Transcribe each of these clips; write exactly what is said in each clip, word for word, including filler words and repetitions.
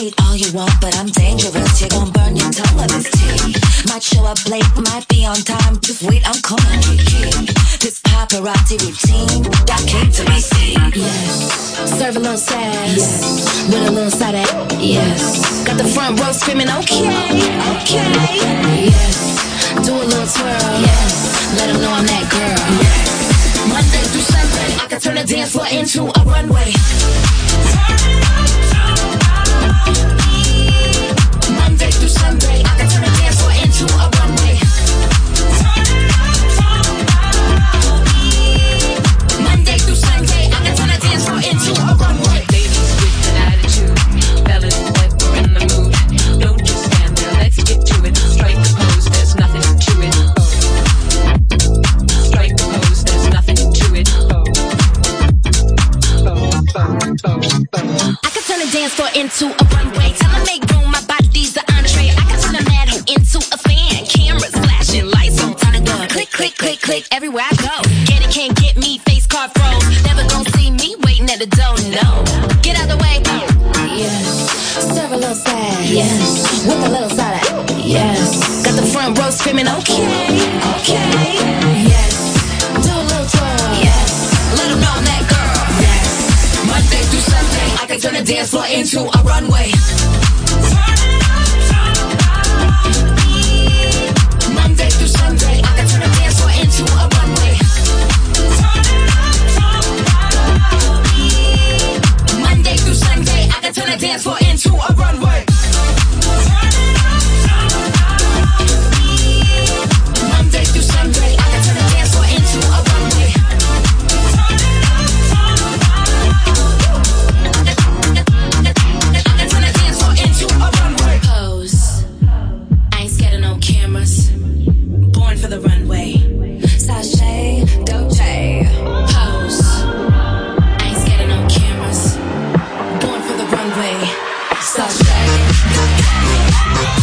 hate all you want, but I'm dangerous. You're gonna burn your tongue with this tea. Might show up late, might be on time. Just wait, I'm coming. This paparazzi routine that came to be seen. Yes, serve a little sass. Yes, with a little side of yes. Got the front row screaming, okay, okay. Yes, do a little twirl. Yes, let them know I'm that girl. Yes, Monday through Sunday, I can turn the dance floor into a runway. Monday through Sunday, I can turn the dance floor into a runway. Monday through Sunday, I can turn the dance floor into a runway. Ladies with an attitude, fellas that were in the mood. Don't just stand there, let's get to it. Strike the pose, there's nothing to it. Oh. Strike the pose, there's nothing to it. Oh. Oh, oh, oh, oh. I can turn the dance floor into a runway. Tell them make room, my body's the entree. I can turn a mad hoe into a fan. Cameras flashing, lights on, turn it up. Click, click, click, click, everywhere I go. Get it, can't get me, face card froze. Never gonna see me waiting at the door, no. Get out the way, oh. Yes, serve a little sad. Yes, with a little side of yes. Got the front row screaming, okay, okay. Yes, do a little twirl. Yes, let them know I'm that girl. Yes, Monday through Sunday, I can turn the dance floor into a runway. Monday through Sunday, I can turn the dance floor into a runway. Monday through Sunday, I can turn the dance floor into a runway. Monday through Sunday, I can turn the dance floor into a runway. I can turn the dance floor into a runway. Pose. I ain't scared of no cameras. Born for the runway. Sashay, Dolce. Pose. I ain't scared of no cameras. Born for the runway. Sashay, Dolce.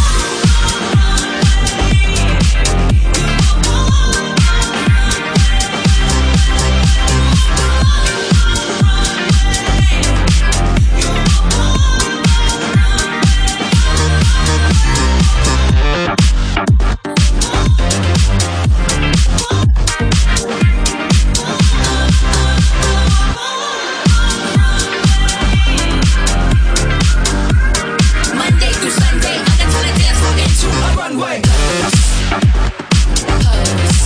Monday through Sunday, I can turn the dance floor into a runway. Pose,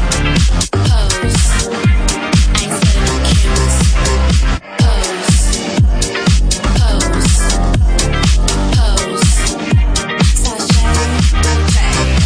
pose. I ain't scared of no cameras. Pose, pose, pose. Sashay, Dolce.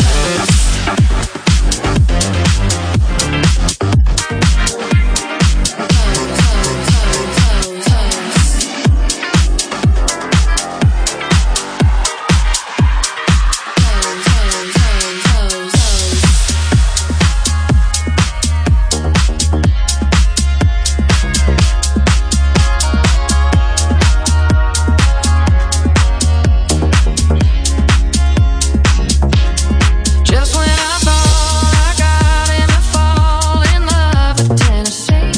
Just when I thought I got him to fall in love with Tennessee,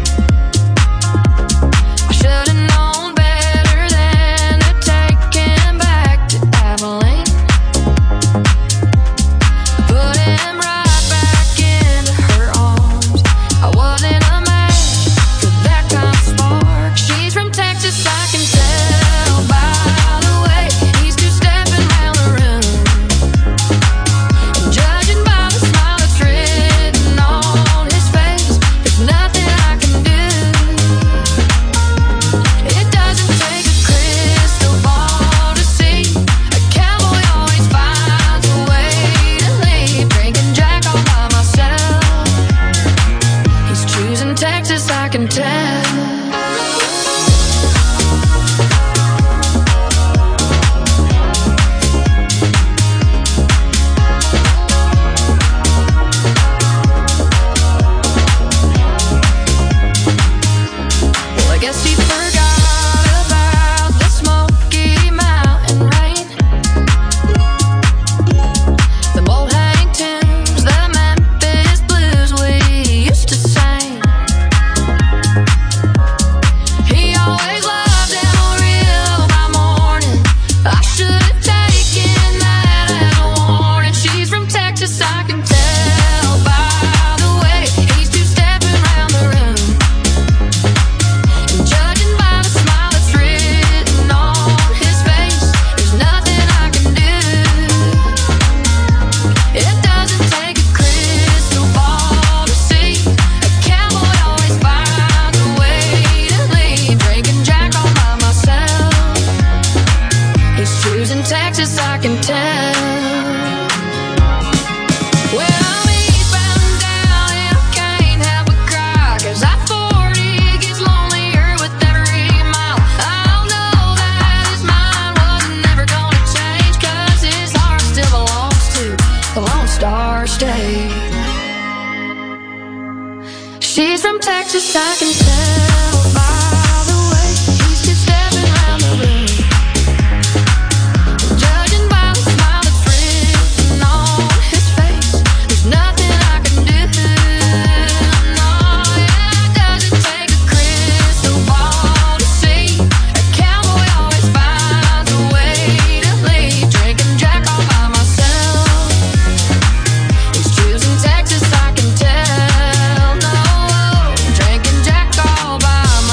I should've known better than to take him back to Abilene. Put him right back into her arms. I wasn't a match for that kind of spark. She's from Texas, I can tell by the way he's two-stepping round the room. Judging by the smile that's written on his face, there's nothing I can do. It doesn't take a crystal ball to see a cowboy always finds a way to leave. Drinking Jack all by myself. He's choosing Texas, I can tell. Well, I guess he forgot about the Smoky Mountain rain, the Mulhang tunes, the Memphis blues we used to sing. Texas, I can tell by the way he's two-stepping around the room. And judging by the smile that's written on his face, there's nothing I can do. It doesn't take a crystal ball to see a cowboy always finds a way to leave. Drinking Jack all by myself. He's choosing Texas, I can tell. Well, I'm eastbound down and I can't help but cry, 'cause I forty gets lonelier with every mile. I know that his mind wasn't never gonna change, 'cause his heart still belongs to the Lone Star State. She's from Texas, I can tell by the way he's just stepping around the room. Judging by the smile that's written on his face, there's nothing I can do. No, yeah, it doesn't take a crystal ball to see a cowboy always finds a way to leave. Drinking Jack all by myself. He's choosing Texas, I can tell. No, drinking Jack all by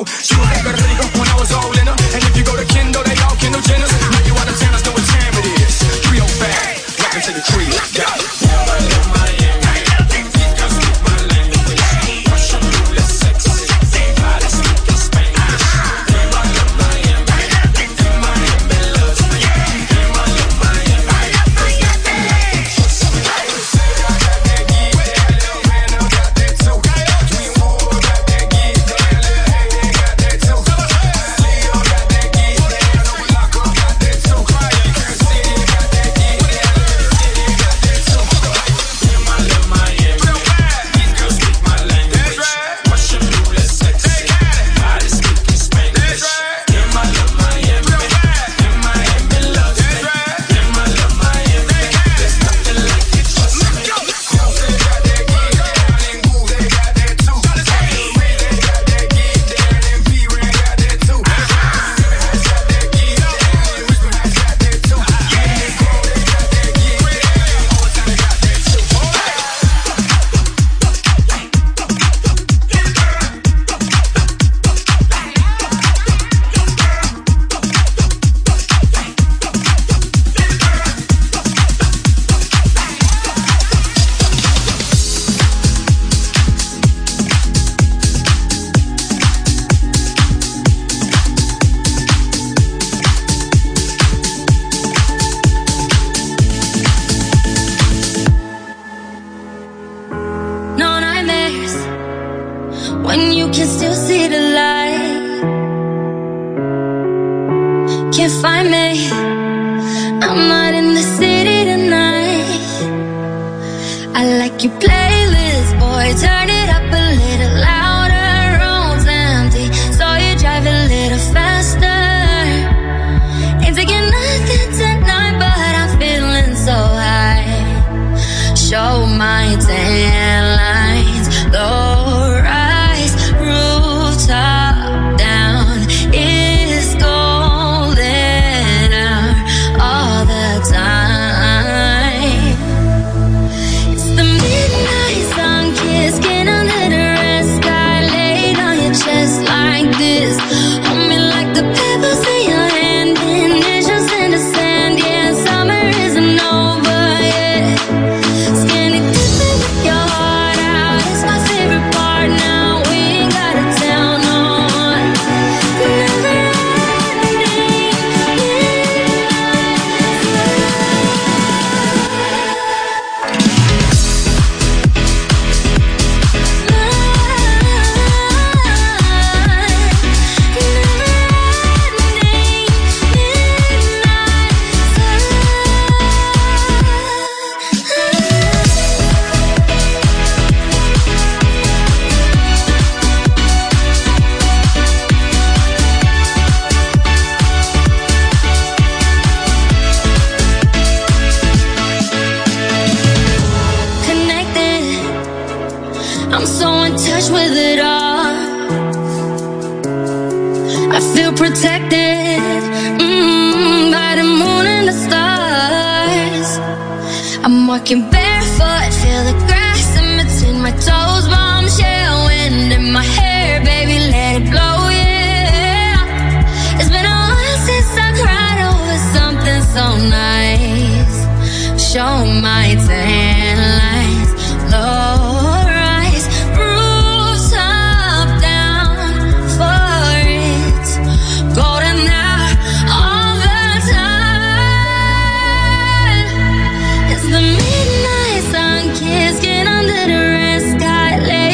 know she was that rico when I was all in her. And if you go to Kendall, they all Kendall Jenners. Know you out of towners know what time it is. Trio back, welcome to the trio. Yeah. When you can still see the light, can't find me, I'm not in the city tonight. I like your playlist, boy, turn it up a little louder. Road's empty, so you drive a little faster. Ain't taking nothing tonight, but I'm feeling so high. Show my tan lines, low rise, rooftop down. It's golden hour all the time. It's the midnight sun kiss, skin under the red sky, laid on your chest like this. Hold me like the pebbles in your hand, initials in the sand. Yeah, summer isn't over yet. Skinny dipping with your heart out, it's my favorite part now. We ain't gotta tell no one. Never ending connected, I'm so in touch with it all. I feel protected, mm, by the moon and the stars. I'm walking barefoot, feel the grass in between my toes. Bombshell wind in my hair, baby, let it blow, yeah. It's been a while since I cried over something so nice. Show my tan lines, low rise, rooftop down for it. Golden hour all the time. It's the midnight sun kiss, skin under the red sky, lay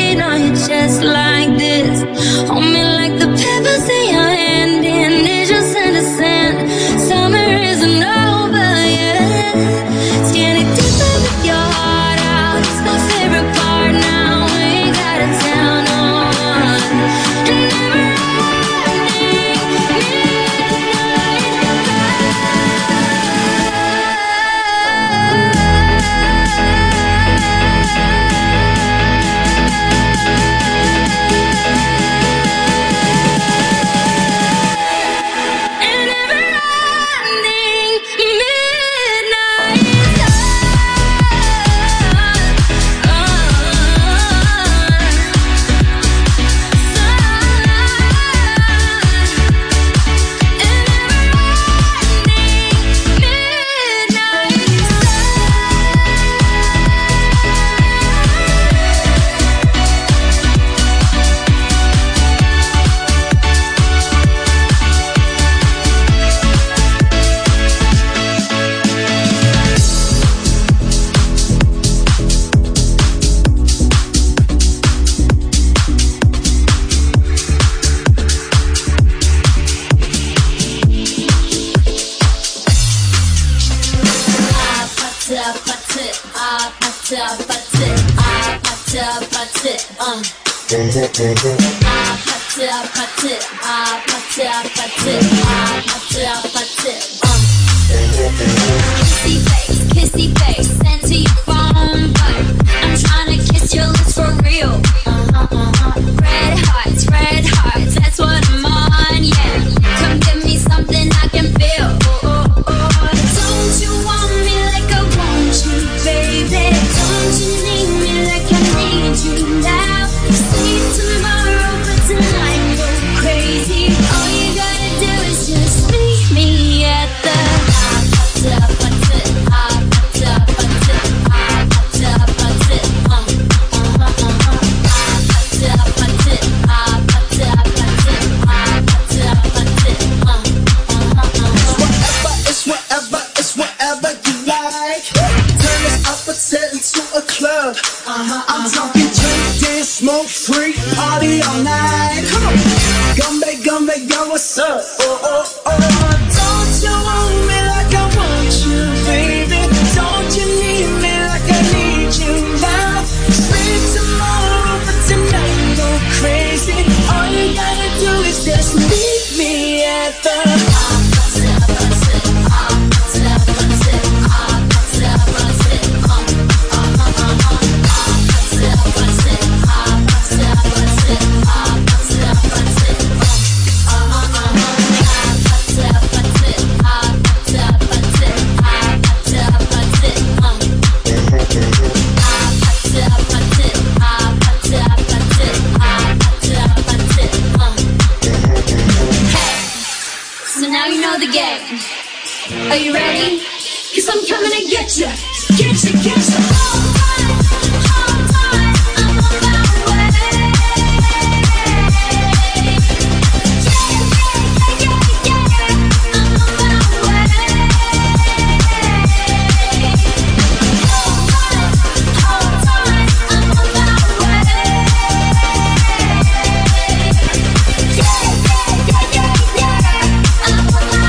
Kissy face, kissy face, send to your phone, but I'm trying to kiss your lips for real. Uh-huh, uh-huh. Red hearts, red hearts, that's what I'm on, yeah. Come give me something I can feel. Oh, oh, oh. Don't you want me like I want you, baby? Don't you need me like I need you now? Sleep tomorrow, but tonight go crazy. All you gotta do is just meet me at the Uh-huh, I'm talking drink, dance, smoke, free, party all night. Come on, Gumbe, Gumbe, yo, what's up? Oh, oh, oh. Don't you want me like I want you, baby? Don't you need me like I need you now? Sleep tomorrow, but tonight go crazy. All you gotta do is just meet me at the Are you ready? Cause I'm coming to get you. Get you, get you. Hold tight, hold tight. I'm on my way. Yeah, yeah, yeah, yeah, yeah. I'm on my way. Hold tight, hold tight. I'm on my way. Yeah, yeah, yeah, yeah, yeah. I'm on my way.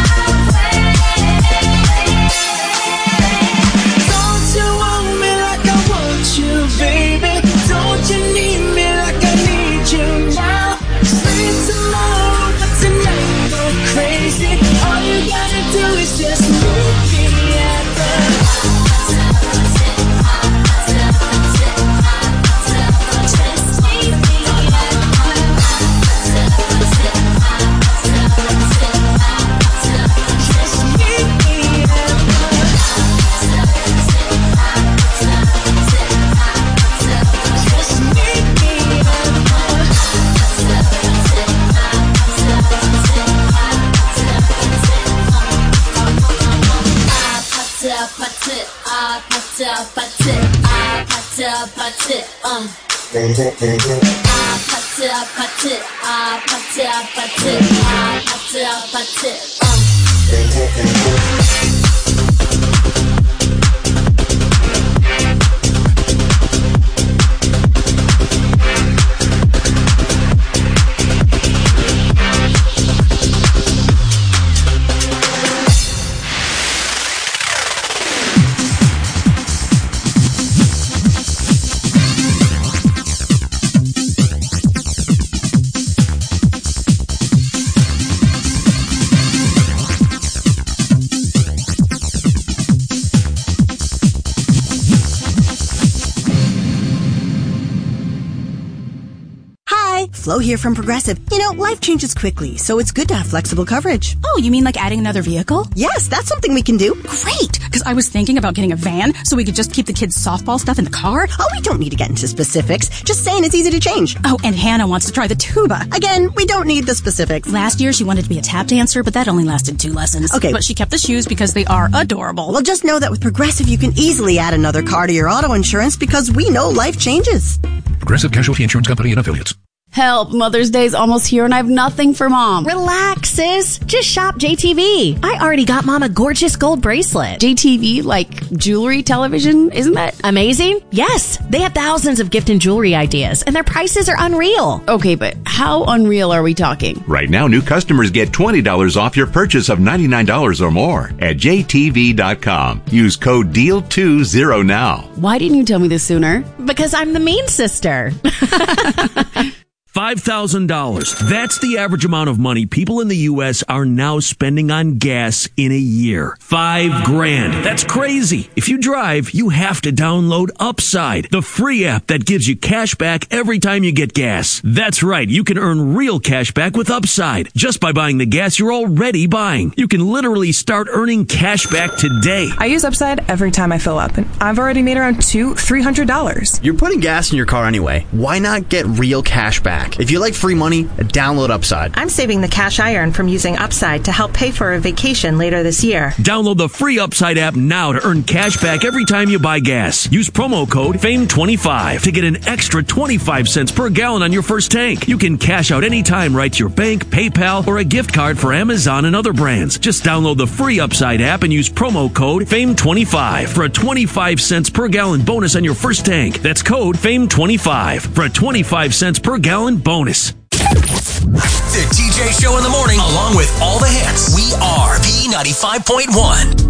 Flo here from Progressive. You know, life changes quickly, so it's good to have flexible coverage. Oh, you mean like adding another vehicle? Yes, that's something we can do. Great, because I was thinking about getting a van so we could just keep the kids' softball stuff in the car. Oh, we don't need to get into specifics. Just saying it's easy to change. Oh, and Hannah wants to try the tuba. Again, we don't need the specifics. Last year, she wanted to be a tap dancer, but that only lasted two lessons. Okay. But she kept the shoes because they are adorable. Well, just know that with Progressive, you can easily add another car to your auto insurance because we know life changes. Progressive Casualty Insurance Company and Affiliates. Help, Mother's Day's almost here and I have nothing for Mom. Relax, sis. Just shop J T V. I already got Mom a gorgeous gold bracelet. J T V, like jewelry, television, isn't that amazing? Yes, they have thousands of gift and jewelry ideas and their prices are unreal. Okay, but how unreal are we talking? Right now, new customers get twenty dollars off your purchase of ninety-nine dollars or more at J T V dot com. Use code D E A L twenty now. Why didn't you tell me this sooner? Because I'm the mean sister. five thousand dollars. That's the average amount of money people in the U S are now spending on gas in a year. Five grand. That's crazy. If you drive, you have to download Upside, the free app that gives you cash back every time you get gas. That's right. You can earn real cash back with Upside just by buying the gas you're already buying. You can literally start earning cash back today. I use Upside every time I fill up, and I've already made around two, three hundred dollars. You're putting gas in your car anyway. Why not get real cash back? If you like free money, download Upside. I'm saving the cash I earn from using Upside to help pay for a vacation later this year. Download the free Upside app now to earn cash back every time you buy gas. Use promo code F A M E twenty-five to get an extra twenty-five cents per gallon on your first tank. You can cash out anytime right to your bank, PayPal, or a gift card for Amazon and other brands. Just download the free Upside app and use promo code F A M E twenty-five for a twenty-five cents per gallon bonus on your first tank. That's code F A M E twenty-five for a twenty-five cents per gallon bonus. The T J Show in the morning, along with all the hits. We are B ninety-five point one.